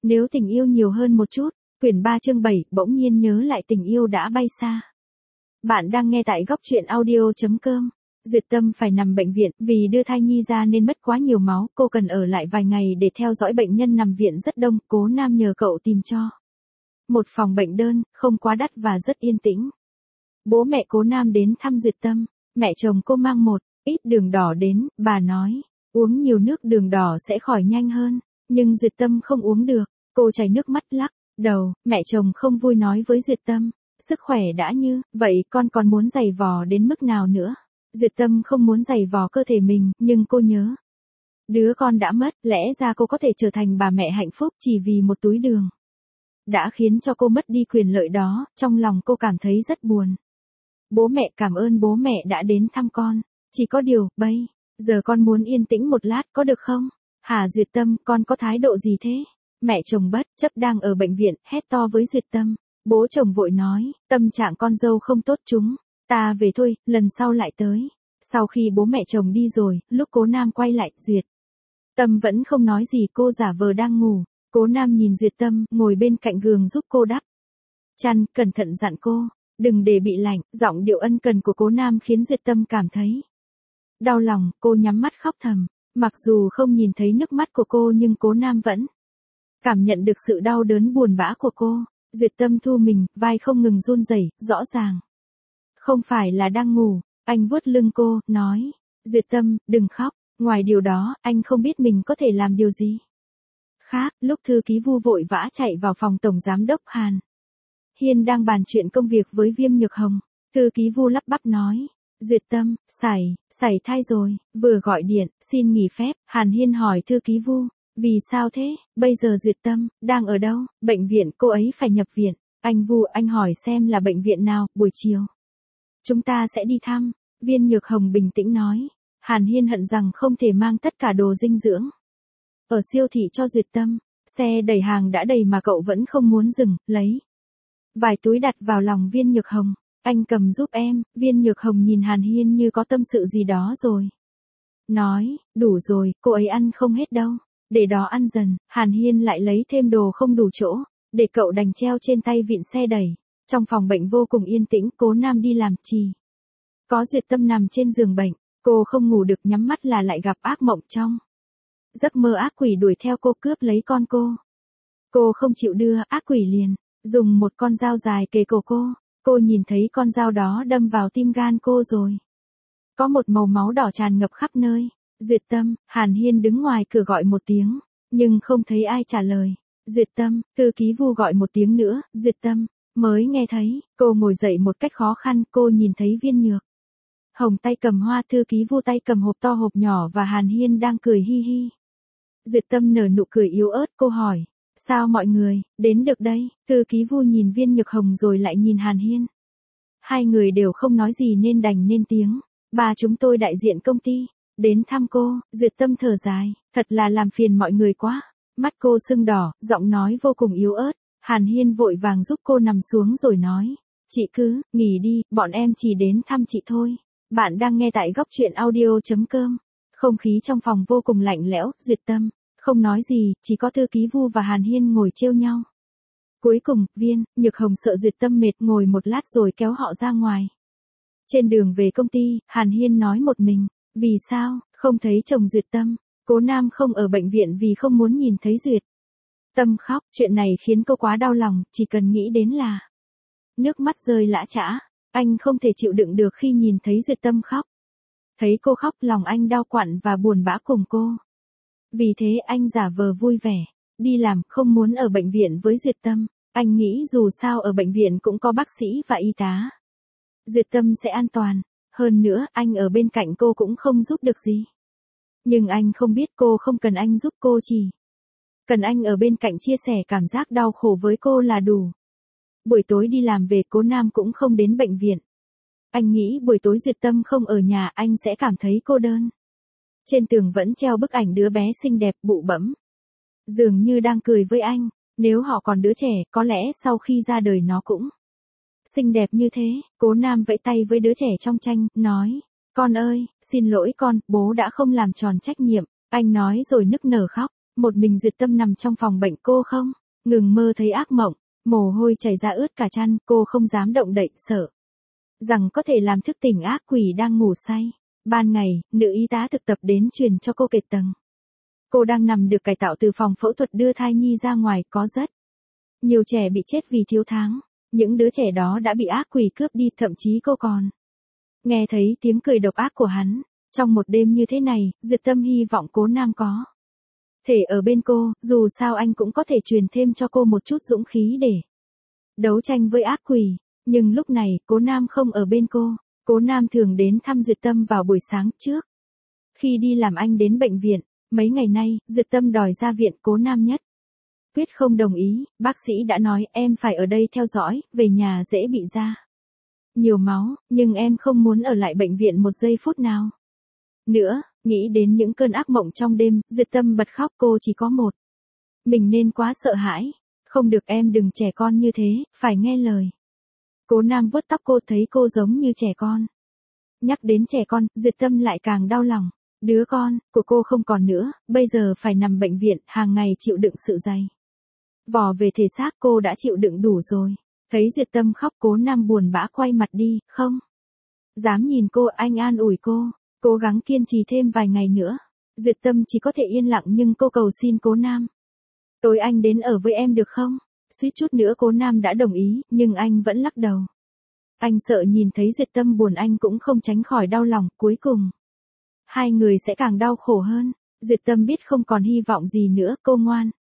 Nếu tình yêu nhiều hơn một chút, quyển 3 chương 7, bỗng nhiên nhớ lại tình yêu đã bay xa. Bạn đang nghe tại góc truyện audio.com. Duyệt Tâm phải nằm bệnh viện vì đưa thai nhi ra nên mất quá nhiều máu, cô cần ở lại vài ngày để theo dõi bệnh nhân nằm viện rất đông, Cố Nam nhờ cậu tìm cho. Một phòng bệnh đơn, không quá đắt và rất yên tĩnh. Bố mẹ Cố Nam đến thăm Duyệt Tâm, mẹ chồng cô mang một ít đường đỏ đến, bà nói, uống nhiều nước đường đỏ sẽ khỏi nhanh hơn, nhưng Duyệt Tâm không uống được, cô chảy nước mắt lắc đầu, mẹ chồng không vui nói với Duyệt Tâm, sức khỏe đã như vậy con còn muốn giày vò đến mức nào nữa. Duyệt Tâm không muốn giày vò cơ thể mình, nhưng cô nhớ. Đứa con đã mất, lẽ ra cô có thể trở thành bà mẹ hạnh phúc chỉ vì một túi đường. Đã khiến cho cô mất đi quyền lợi đó, trong lòng cô cảm thấy rất buồn. Bố mẹ cảm ơn bố mẹ đã đến thăm con, chỉ có điều, bây giờ con muốn yên tĩnh một lát có được không? Hả Duyệt Tâm, con có thái độ gì thế? Mẹ chồng bất chấp đang ở bệnh viện, hét to với Duyệt Tâm. Bố chồng vội nói, tâm trạng con dâu không tốt chúng. Ta về thôi, lần sau lại tới. Sau khi bố mẹ chồng đi rồi, lúc Cố Nam quay lại, Duyệt Tâm vẫn không nói gì, cô giả vờ đang ngủ. Cố Nam nhìn Duyệt Tâm, ngồi bên cạnh giường giúp cô đắp chăn, cẩn thận dặn cô, đừng để bị lạnh. Giọng điệu ân cần của Cố Nam khiến Duyệt Tâm cảm thấy đau lòng, cô nhắm mắt khóc thầm. Mặc dù không nhìn thấy nước mắt của cô nhưng Cố Nam vẫn cảm nhận được sự đau đớn buồn bã của cô. Duyệt Tâm thu mình, vai không ngừng run rẩy, rõ ràng không phải là đang ngủ. Anh vuốt lưng cô, nói, Duyệt Tâm, đừng khóc, ngoài điều đó, anh không biết mình có thể làm điều gì khác. Lúc thư ký Vu vội vã chạy vào phòng tổng giám đốc Hàn Hiên đang bàn chuyện công việc với Viêm Nhược Hồng, thư ký Vu lắp bắp nói, Duyệt Tâm, sảy thai rồi, vừa gọi điện, xin nghỉ phép. Hàn Hiên hỏi thư ký Vu, vì sao thế, bây giờ Duyệt Tâm, đang ở đâu? Bệnh viện, cô ấy phải nhập viện. Anh Vu, anh hỏi xem là bệnh viện nào, buổi chiều chúng ta sẽ đi thăm. Viên Nhược Hồng bình tĩnh nói. Hàn Hiên hận rằng không thể mang tất cả đồ dinh dưỡng ở siêu thị cho Duyệt Tâm. Xe đẩy hàng đã đầy mà cậu vẫn không muốn dừng, lấy vài túi đặt vào lòng Viên Nhược Hồng. Anh cầm giúp em. Viên Nhược Hồng nhìn Hàn Hiên như có tâm sự gì đó rồi nói, đủ rồi, cô ấy ăn không hết đâu, để đó ăn dần. Hàn Hiên lại lấy thêm đồ không đủ chỗ, để cậu đành treo trên tay vịn xe đẩy. Trong phòng bệnh vô cùng yên tĩnh, Cố Nam đi làm chỉ có Duyệt Tâm nằm trên giường bệnh, cô không ngủ được, nhắm mắt là lại gặp ác mộng trong giấc mơ. Ác quỷ đuổi theo cô cướp lấy con cô. Cô không chịu đưa, ác quỷ liền dùng một con dao dài kề cổ cô. Cô nhìn thấy con dao đó đâm vào tim gan cô rồi. Có một màu máu đỏ tràn ngập khắp nơi. Duyệt Tâm, Hàn Hiên đứng ngoài cửa gọi một tiếng, nhưng không thấy ai trả lời. Duyệt Tâm, thư ký Vu gọi một tiếng nữa, Duyệt Tâm mới nghe thấy. Cô ngồi dậy một cách khó khăn, cô nhìn thấy Viên Nhược Hồng tay cầm hoa, thư ký Vu tay cầm hộp to hộp nhỏ và Hàn Hiên đang cười hi hi. Duyệt Tâm nở nụ cười yếu ớt, cô hỏi, sao mọi người đến được đây? Thư ký Vu nhìn Viên Nhược Hồng rồi lại nhìn Hàn Hiên. Hai người đều không nói gì nên đành nên tiếng. Bà chúng tôi đại diện công ty đến thăm cô. Duyệt Tâm thở dài, thật là làm phiền mọi người quá. Mắt cô sưng đỏ, giọng nói vô cùng yếu ớt. Hàn Hiên vội vàng giúp cô nằm xuống rồi nói, chị cứ nghỉ đi, bọn em chỉ đến thăm chị thôi. Bạn đang nghe tại góc truyện audio.com. Không khí trong phòng vô cùng lạnh lẽo. Duyệt Tâm không nói gì, chỉ có thư ký Vu và Hàn Hiên ngồi trêu nhau. Cuối cùng, Viên Nhược Hồng sợ Duyệt Tâm mệt, ngồi một lát rồi kéo họ ra ngoài. Trên đường về công ty, Hàn Hiên nói một mình, vì sao không thấy chồng Duyệt Tâm? Cố Nam không ở bệnh viện vì không muốn nhìn thấy Duyệt Tâm khóc. Chuyện này khiến cô quá đau lòng, chỉ cần nghĩ đến là nước mắt rơi lã chã. Anh không thể chịu đựng được khi nhìn thấy Duyệt Tâm khóc. Thấy cô khóc, lòng anh đau quặn và buồn bã cùng cô. Vì thế anh giả vờ vui vẻ, đi làm, không muốn ở bệnh viện với Duyệt Tâm. Anh nghĩ dù sao ở bệnh viện cũng có bác sĩ và y tá. Duyệt Tâm sẽ an toàn. Hơn nữa, anh ở bên cạnh cô cũng không giúp được gì. Nhưng anh không biết cô không cần anh giúp, cô chỉ cần anh ở bên cạnh chia sẻ cảm giác đau khổ với cô là đủ. Buổi tối đi làm về, Cố Nam cũng không đến bệnh viện. Anh nghĩ buổi tối Duyệt Tâm không ở nhà, anh sẽ cảm thấy cô đơn. Trên tường vẫn treo bức ảnh đứa bé xinh đẹp, bụ bẫm, dường như đang cười với anh. Nếu họ còn đứa trẻ, có lẽ sau khi ra đời nó cũng xinh đẹp như thế. Cố Nam vẫy tay với đứa trẻ trong tranh, nói, con ơi, xin lỗi con, bố đã không làm tròn trách nhiệm. Anh nói rồi nức nở khóc. Một mình Duyệt Tâm nằm trong phòng bệnh, cô không ngừng mơ thấy ác mộng, mồ hôi chảy ra ướt cả chăn, cô không dám động đậy, sợ rằng có thể làm thức tỉnh ác quỷ đang ngủ say. Ban ngày, nữ y tá thực tập đến truyền cho cô kệt tầng. Cô đang nằm được cải tạo từ phòng phẫu thuật đưa thai nhi ra ngoài, có rất nhiều trẻ bị chết vì thiếu tháng. Những đứa trẻ đó đã bị ác quỷ cướp đi, thậm chí cô còn nghe thấy tiếng cười độc ác của hắn. Trong một đêm như thế này, Duyệt Tâm hy vọng Cố Nam có thể ở bên cô, dù sao anh cũng có thể truyền thêm cho cô một chút dũng khí để đấu tranh với ác quỷ. Nhưng lúc này, Cố Nam không ở bên cô. Cố Nam thường đến thăm Duyệt Tâm vào buổi sáng trước. Khi đi làm anh đến bệnh viện, mấy ngày nay, Duyệt Tâm đòi ra viện, Cố Nam nhất quyết không đồng ý, bác sĩ đã nói em phải ở đây theo dõi, về nhà dễ bị ra nhiều máu, nhưng em không muốn ở lại bệnh viện một giây phút nào nữa. Nghĩ đến những cơn ác mộng trong đêm, Duyệt Tâm bật khóc, cô chỉ có một mình nên quá sợ hãi. Không được, em đừng trẻ con như thế, phải nghe lời. Cố Nam vuốt tóc cô, thấy cô giống như trẻ con. Nhắc đến trẻ con, Duyệt Tâm lại càng đau lòng. Đứa con của cô không còn nữa, bây giờ phải nằm bệnh viện, hàng ngày chịu đựng sự dày vò về thể xác, cô đã chịu đựng đủ rồi. Thấy Duyệt Tâm khóc, Cố Nam buồn bã quay mặt đi, không dám nhìn cô. Anh an ủi cô, cố gắng kiên trì thêm vài ngày nữa. Duyệt Tâm chỉ có thể yên lặng, nhưng cô cầu xin Cố Nam, tối anh đến ở với em được không? Suýt chút nữa Cố Nam đã đồng ý, nhưng anh vẫn lắc đầu. Anh sợ nhìn thấy Duyệt Tâm buồn, anh cũng không tránh khỏi đau lòng, cuối cùng hai người sẽ càng đau khổ hơn. Duyệt Tâm biết không còn hy vọng gì nữa, cô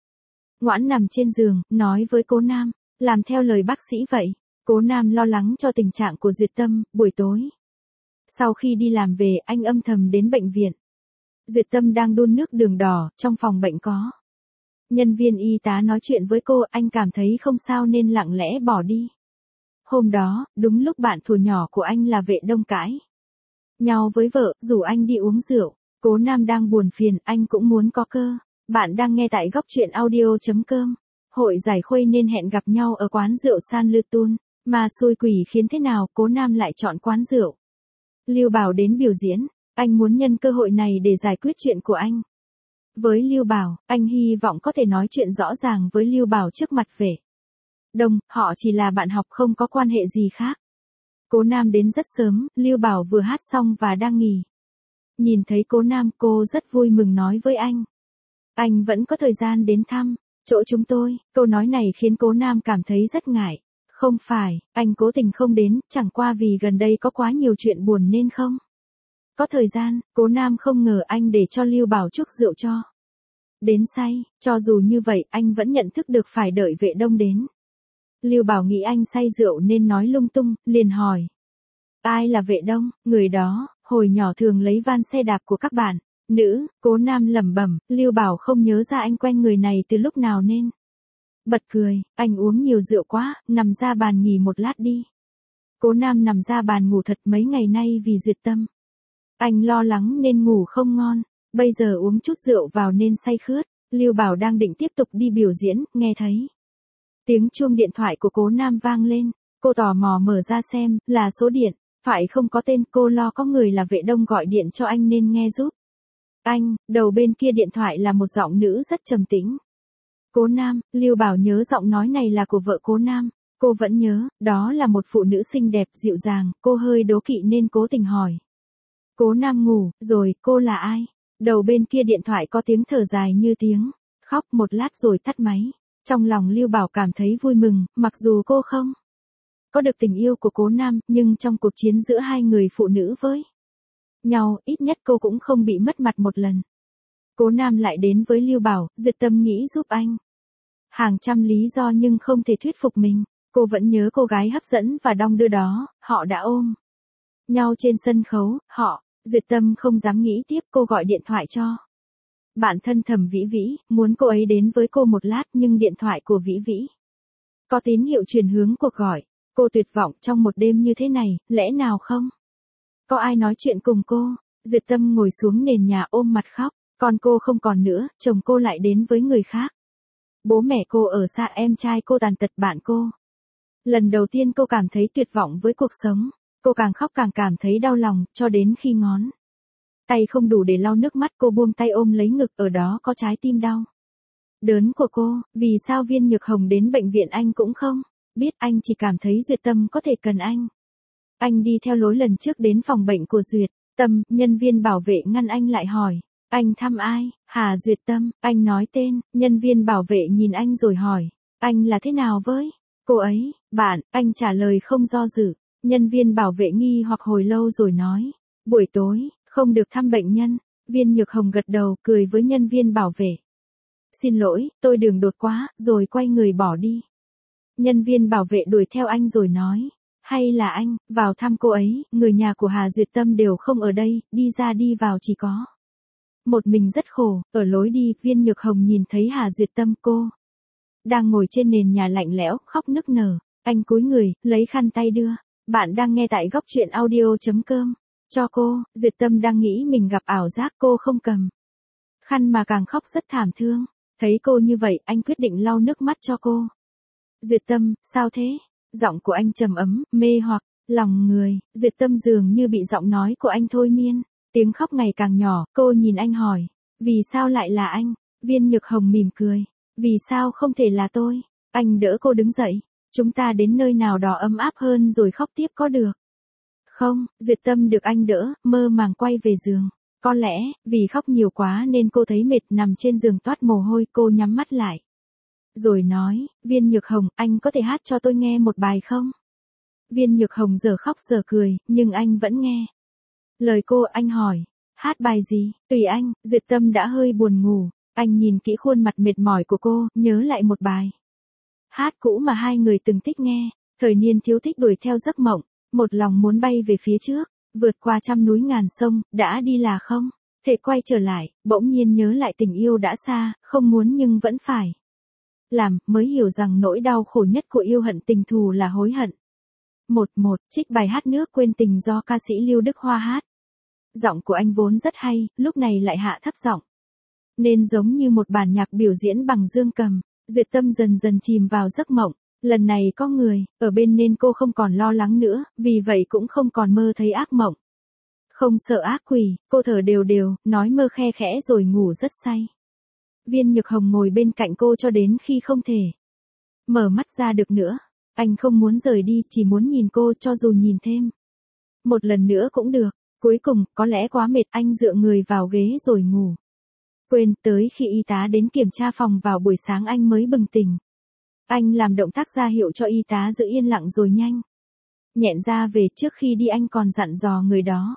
ngoãn nằm trên giường, nói với Cố Nam, làm theo lời bác sĩ vậy. Cố Nam lo lắng cho tình trạng của Duyệt Tâm. Buổi tối, sau khi đi làm về, anh âm thầm đến bệnh viện. Duyệt Tâm đang đun nước đường đỏ, trong phòng bệnh có nhân viên y tá nói chuyện với cô, anh cảm thấy không sao nên lặng lẽ bỏ đi. Hôm đó, đúng lúc bạn thuở nhỏ của anh là Vệ Đông cãi nhau với vợ, rủ anh đi uống rượu. Cố Nam đang buồn phiền, anh cũng muốn có cơ. Bạn đang nghe tại góc truyện audio.com. Hội giải khuây nên hẹn gặp nhau ở quán rượu San Lư Tun. Mà xui quỷ khiến thế nào, Cố Nam lại chọn quán rượu Lưu Bảo đến biểu diễn. Anh muốn nhân cơ hội này để giải quyết chuyện của anh với Lưu Bảo. Anh hy vọng có thể nói chuyện rõ ràng với Lưu Bảo trước mặt Vệ Đông, họ chỉ là bạn học, không có quan hệ gì khác. Cố Nam đến rất sớm, Lưu Bảo vừa hát xong và đang nghỉ. Nhìn thấy Cố Nam, cô rất vui mừng nói với anh vẫn có thời gian đến thăm chỗ chúng tôi. Câu nói này khiến Cố Nam cảm thấy rất ngại. Không phải, anh cố tình không đến, chẳng qua vì gần đây có quá nhiều chuyện buồn nên không có thời gian. Cố Nam không ngờ anh để cho Lưu Bảo chuốc rượu cho đến say. Cho dù như vậy, anh vẫn nhận thức được phải đợi Vệ Đông đến. Lưu Bảo nghĩ anh say rượu nên nói lung tung, liền hỏi, ai là Vệ Đông? Người đó, hồi nhỏ thường lấy van xe đạp của các bạn nữ. Cố Nam lẩm bẩm. Lưu Bảo không nhớ ra anh quen người này từ lúc nào nên bật cười. Anh uống nhiều rượu quá, nằm ra bàn nghỉ một lát đi. Cố Nam nằm ra bàn ngủ thật. Mấy ngày nay vì Duyệt Tâm, anh lo lắng nên ngủ không ngon. Bây giờ uống chút rượu vào nên say khướt. Lưu Bảo đang định tiếp tục đi biểu diễn, nghe thấy tiếng chuông điện thoại của Cố Nam vang lên. Cô tò mò mở ra xem, là số điện thoại không có tên. Cô lo có người là Vệ Đông gọi điện cho anh nên nghe giúp anh. Đầu bên kia điện thoại là một giọng nữ rất trầm tĩnh. Cố Nam. Lưu Bảo nhớ giọng nói này là của vợ Cố Nam. Cô vẫn nhớ, đó là một phụ nữ xinh đẹp, dịu dàng. Cô hơi đố kỵ nên cố tình hỏi. Cố Nam ngủ rồi, cô là ai? Đầu bên kia điện thoại có tiếng thở dài như tiếng khóc. Một lát rồi tắt máy. Trong lòng Lưu Bảo cảm thấy vui mừng, mặc dù cô không có được tình yêu của Cố Nam, nhưng trong cuộc chiến giữa hai người phụ nữ với nhau, ít nhất cô cũng không bị mất mặt một lần. Cố Nam lại đến với Lưu Bảo. Duyệt Tâm nghĩ giúp anh hàng trăm lý do nhưng không thể thuyết phục mình. Cô vẫn nhớ cô gái hấp dẫn và đong đưa đó, họ đã ôm nhau trên sân khấu. Duyệt Tâm không dám nghĩ tiếp, cô gọi điện thoại cho bạn thân Thẩm Vĩ Vĩ, muốn cô ấy đến với cô một lát, nhưng điện thoại của Vĩ Vĩ có tín hiệu truyền hướng cuộc gọi. Cô tuyệt vọng, trong một đêm như thế này, lẽ nào không có ai nói chuyện cùng cô? Duyệt Tâm ngồi xuống nền nhà ôm mặt khóc. Con cô không còn nữa, chồng cô lại đến với người khác. Bố mẹ cô ở xa, em trai cô tàn tật, bạn cô. Lần đầu tiên cô cảm thấy tuyệt vọng với cuộc sống. Cô càng khóc càng cảm thấy đau lòng, cho đến khi ngón tay không đủ để lau nước mắt, cô buông tay ôm lấy ngực, ở đó có trái tim đau. đớn của cô, vì sao Viên Nhược Hồng đến bệnh viện anh cũng không biết, anh chỉ cảm thấy Duyệt Tâm có thể cần anh. Anh đi theo lối lần trước đến phòng bệnh của Duyệt Tâm, nhân viên bảo vệ ngăn anh lại hỏi, anh thăm ai? Hà Duyệt Tâm, anh nói tên, nhân viên bảo vệ nhìn anh rồi hỏi, anh là thế nào với cô ấy? Bạn, anh trả lời không do dự. Nhân viên bảo vệ nghi hoặc hồi lâu rồi nói, buổi tối, không được thăm bệnh nhân. Viên Nhược Hồng gật đầu, cười với nhân viên bảo vệ. Xin lỗi, tôi đường đột quá, rồi quay người bỏ đi. Nhân viên bảo vệ đuổi theo anh rồi nói, hay là anh, vào thăm cô ấy, người nhà của Hà Duyệt Tâm đều không ở đây, đi ra đi vào chỉ có một mình rất khổ. Ở lối đi, Viên Nhược Hồng nhìn thấy Hà Duyệt Tâm, cô đang ngồi trên nền nhà lạnh lẽo, khóc nức nở. Anh cúi người, lấy khăn tay đưa. Bạn đang nghe tại góc truyện audio.com. Cho cô, Duyệt Tâm đang nghĩ mình gặp ảo giác, cô không cầm khăn mà càng khóc rất thảm thương. Thấy cô như vậy, anh quyết định lau nước mắt cho cô. Duyệt Tâm, sao thế? Giọng của anh trầm ấm, mê hoặc lòng người. Duyệt Tâm dường như bị giọng nói của anh thôi miên. Tiếng khóc ngày càng nhỏ, cô nhìn anh hỏi, vì sao lại là anh? Viên Nhược Hồng mỉm cười, vì sao không thể là tôi? Anh đỡ cô đứng dậy, chúng ta đến nơi nào đó ấm áp hơn rồi khóc tiếp có được không? Duyệt Tâm được anh đỡ, mơ màng quay về giường. Có lẽ, vì khóc nhiều quá nên cô thấy mệt, nằm trên giường toát mồ hôi, cô nhắm mắt lại. Rồi nói, Viên Nhược Hồng, anh có thể hát cho tôi nghe một bài không? Viên Nhược Hồng giờ khóc giờ cười, nhưng anh vẫn nghe lời cô. Anh hỏi, hát bài gì? Tùy anh. Duyệt Tâm đã hơi buồn ngủ. Anh nhìn kỹ khuôn mặt mệt mỏi của cô, nhớ lại một bài hát cũ mà hai người từng thích nghe. Thời niên thiếu thích đuổi theo giấc mộng, một lòng muốn bay về phía trước, vượt qua trăm núi ngàn sông, đã đi là không thể quay trở lại. Bỗng nhiên nhớ lại tình yêu đã xa, không muốn nhưng vẫn phải làm, mới hiểu rằng nỗi đau khổ nhất của yêu hận tình thù là hối hận. Một trích bài hát Nước Quên Tình do ca sĩ Lưu Đức Hoa hát. Giọng của anh vốn rất hay, lúc này lại hạ thấp giọng, nên giống như một bản nhạc biểu diễn bằng dương cầm. Duyệt Tâm dần dần chìm vào giấc mộng. Lần này có người ở bên nên cô không còn lo lắng nữa, vì vậy cũng không còn mơ thấy ác mộng. Không sợ ác quỷ, cô thở đều đều, nói mơ khe khẽ rồi ngủ rất say. Viên Nhược Hồng ngồi bên cạnh cô cho đến khi không thể mở mắt ra được nữa. Anh không muốn rời đi, chỉ muốn nhìn cô, cho dù nhìn thêm một lần nữa cũng được. Cuối cùng, có lẽ quá mệt, anh dựa người vào ghế rồi ngủ. Quên, tới khi y tá đến kiểm tra phòng vào buổi sáng anh mới bừng tỉnh. Anh làm động tác ra hiệu cho y tá giữ yên lặng rồi nhanh nhẹn ra về. Trước khi đi anh còn dặn dò người đó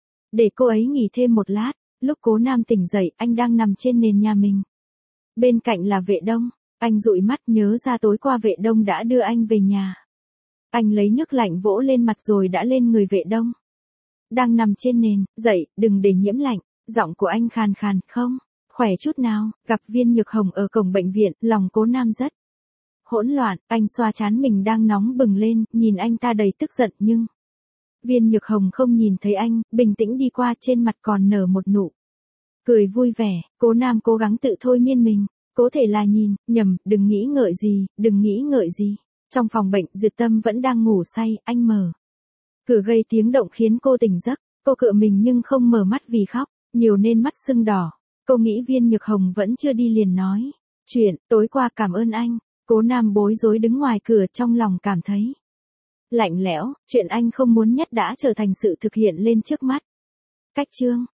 để cô ấy nghỉ thêm một lát. Lúc Cố Nam tỉnh dậy, anh đang nằm trên nền nhà mình. Bên cạnh là Vệ Đông. Anh dụi mắt nhớ ra tối qua Vệ Đông đã đưa anh về nhà. Anh lấy nước lạnh vỗ lên mặt rồi đã lên người Vệ Đông đang nằm trên nền. Dậy, đừng để nhiễm lạnh. Giọng của anh khàn khàn, không khỏe chút nào. Gặp Viên Nhược Hồng ở cổng bệnh viện, lòng Cố Nam rất hỗn loạn. Anh xoa trán mình đang nóng bừng lên, nhìn anh ta đầy tức giận nhưng Viên Nhược Hồng không nhìn thấy anh, bình tĩnh đi qua, trên mặt còn nở một nụ cười vui vẻ. Cố Nam cố gắng tự thôi miên mình, có thể là nhìn nhầm, đừng nghĩ ngợi gì, đừng nghĩ ngợi gì. Trong phòng bệnh, Duyệt Tâm vẫn đang ngủ say, anh mở cửa gây tiếng động khiến cô tỉnh giấc. Cô cựa mình nhưng không mở mắt vì khóc nhiều nên mắt sưng đỏ. Cô nghĩ Viên Nhược Hồng vẫn chưa đi liền nói, chuyện tối qua cảm ơn anh. Cố Nam bối rối đứng ngoài cửa, trong lòng cảm thấy lạnh lẽo. Chuyện anh không muốn nhất đã trở thành sự thực hiện lên trước mắt. Cách chương